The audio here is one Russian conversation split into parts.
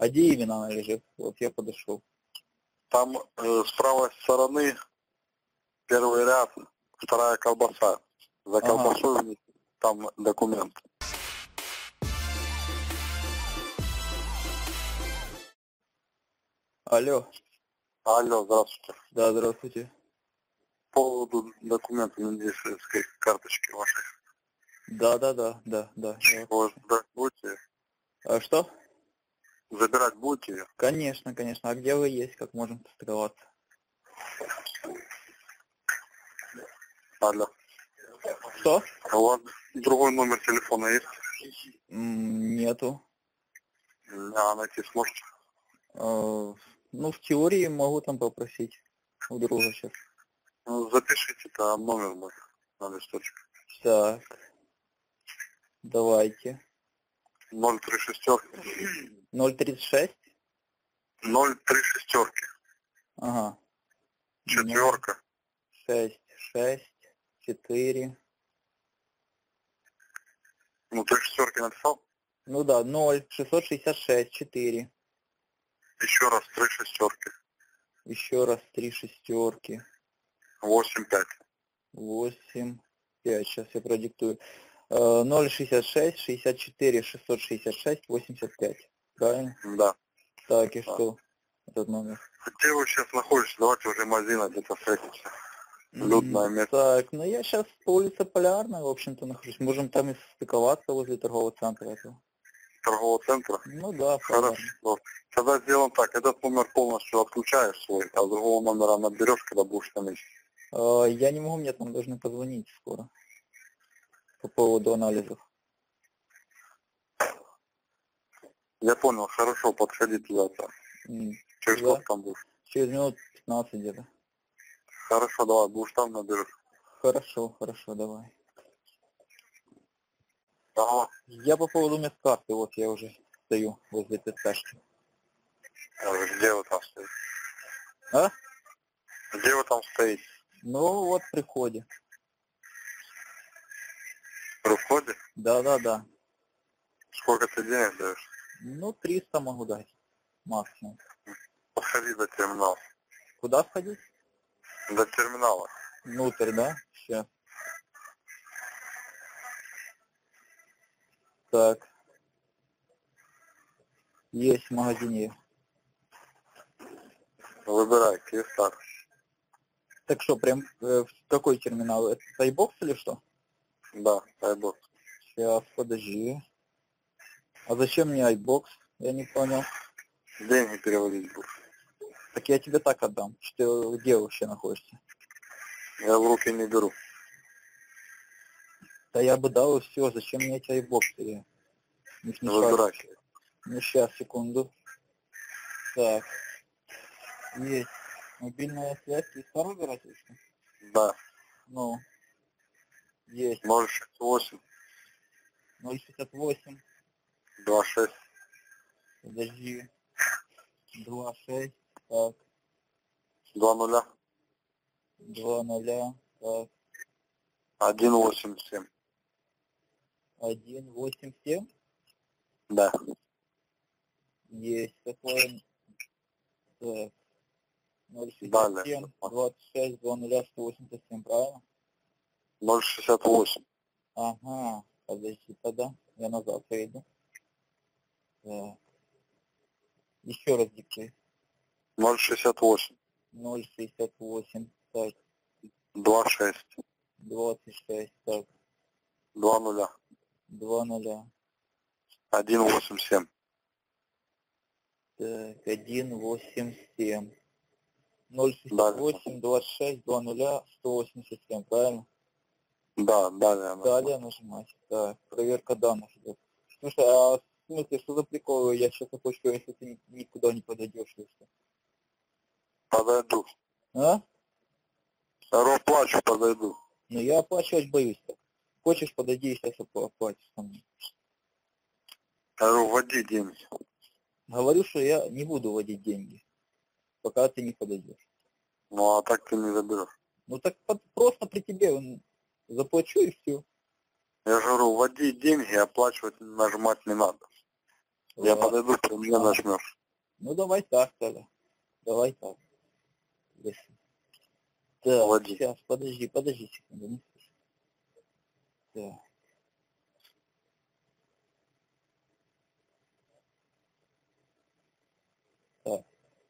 А где именно она лежит? Вот я подошел. Там с правой стороны первый ряд, вторая колбаса. За колбасой там документ. Алло. Алло, здравствуйте. Да, здравствуйте. По поводу документов медицинской карточки вашей. Да. Вы забирать будете? А что? Забирать будете ее? Конечно. А где вы есть? Как можем состыковаться? Алло. Что? А у вас другой номер телефона есть? Нету. А найти сможете? Ну, в теории могу там попросить у друга сейчас. Ну, запишите там номер мой на листочек. Так. Давайте. 036. 036? 036. Ага. Четверка. 6, 4. Ну, 3 шестерки написал? Ну да, 0, 666, 4. Еще раз 3 шестерки. Еще раз 3 шестерки. 8, 5. 8, 5. Сейчас я продиктую. 066, 64, 666, 85. Правильно? Да. Так, и что? Этот номер. Где вы сейчас находитесь? Давайте уже магазина где-то встретимся. Людное место. Так, ну я сейчас по улице Полярной, в общем-то, нахожусь. Можем там и стыковаться возле торгового центра этого. Торгового центра? Ну да, хорошо. Тогда сделаем так, этот номер полностью отключаешь свой, а другого номера наберешь, когда будешь на месте. Я не могу, мне там должны позвонить скоро. По поводу анализов. Я понял, хорошо, подходи туда-то. Через сколько там будешь? Через минут 15 где-то. Хорошо, давай, будешь там наберешь. Хорошо, давай. Ага. Я по поводу медкарты, вот я уже стою возле ТЦшки. Где вы там стоите? А? Где вы там стоите? Ну, вот при входе. При входе? Да. Сколько ты денег даешь? Ну, 300 могу дать. Максимум. Подходи до терминала. Куда сходить? До терминала. Внутрь, да? Сейчас. Так. Есть в магазине. Выбирай, Киевстар. Так что, прям в какой терминал? Это Тайбокс или что? Да, Тайбокс. Сейчас, подожди. А зачем мне iBox? Я не понял. Деньги переводить будешь. Так я тебе так отдам. Что ты где вообще находишься? Я в руки не беру. Да я бы дал и все. Зачем мне эти iBox? Я не Выбирай. Ну, сейчас, секунду. Так. Есть. Мобильная связь. Киевстар выбирать или что? Да. Ну. Есть. 068. 068. 26. Подожди. 26. Так. 20. 20. Так. 187. 187. Да. Есть такое. Так. 067, Далее. 26, 20, 187, правильно? 068. Ага, подожди тогда. Я назад перейду. Так. Еще раз диктуй. 068. 068, так. 26. 26, так. 20. 20. 187. Так, 187. 068, 26, 20, 187, правильно? Да, далее. Далее нажимать. Так, проверка данных идет. Слушай, а в смысле, что за приколы? Я сейчас хочу, если ты никуда не подойдешь, или что? Подойду. А? Плачу, подойду. Ну я оплачивать боюсь так. Хочешь, подойди, сейчас оплатишь со мной. Вводи деньги. Говорю, что я не буду вводить деньги, пока ты не подойдешь. Ну, а так ты не заберешь. Ну так просто при тебе заплачу и все. Я же говорю, вводи деньги, оплачивать нажимать не надо. Я Ладно. подойду, ты мне нажмешь. Ну давай так тогда. Давай так. Если... Так, Вводи. сейчас, подожди секунду. Не спеши. Так. Так.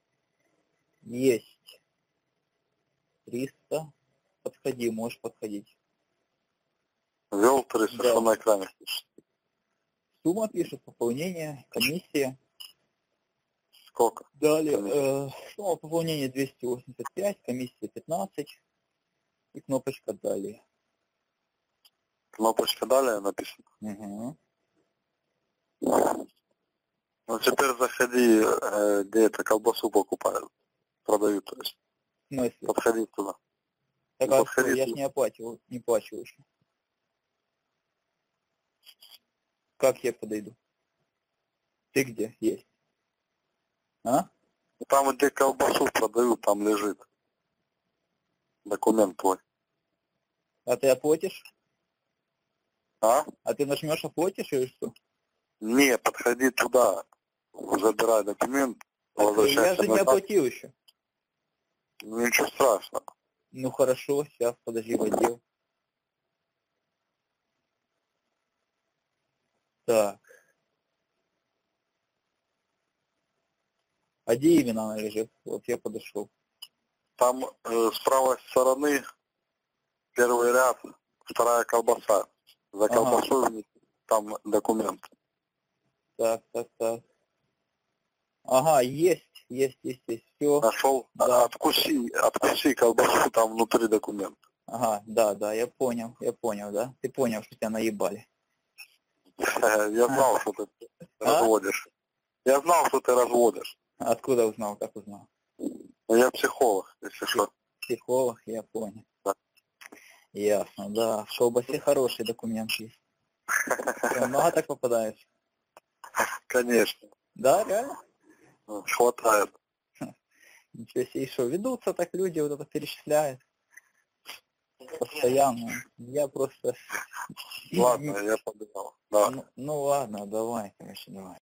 Есть. 300. Подходи, можешь подходить. Ввел 300, Да. что на экране пишет? Сумма пишет, пополнение, комиссия. Сколько? Далее, Комиссия. сумма пополнения 285, комиссия 15 и кнопочка далее. Кнопочка далее написано. Угу. Ну теперь заходи, где это колбасу покупают. Продают, то есть. В смысле? Подходи туда. Так, Ну, а подходи что, я ж туда. не оплачивал еще. Как я подойду? Ты где есть? А? Там, где колбасу продают, там лежит документ твой. А ты оплатишь? А? А ты нажмешь оплатишь или что? Не, подходи туда, забирай документ, Так, я возвращайся же не назад. оплатил еще. Ну, ничего страшного. Ну хорошо, сейчас, подожди, в отдел. Так. А где именно она лежит? Вот я подошел. Там с правой стороны первый ряд, вторая колбаса. За Ага. колбасой там документ. Так. Ага, есть. Все. Нашел? Да. Откуси колбасу, там внутри документ. Ага, да, я понял, да? Ты понял, что тебя наебали. Я знал, что ты разводишь. Я знал, что ты разводишь. Откуда узнал, как узнал? Я психолог, если что. Психолог, я понял. Да. Ясно, да. В колбасе хороший документ есть. Что, много так попадаешь? Конечно. Да, реально? Хватает. Ничего себе, и что, ведутся так люди, вот это перечисляют. Постоянно. Я просто... Ладно, я подумал. Да. Ну ладно, давай, конечно, давай.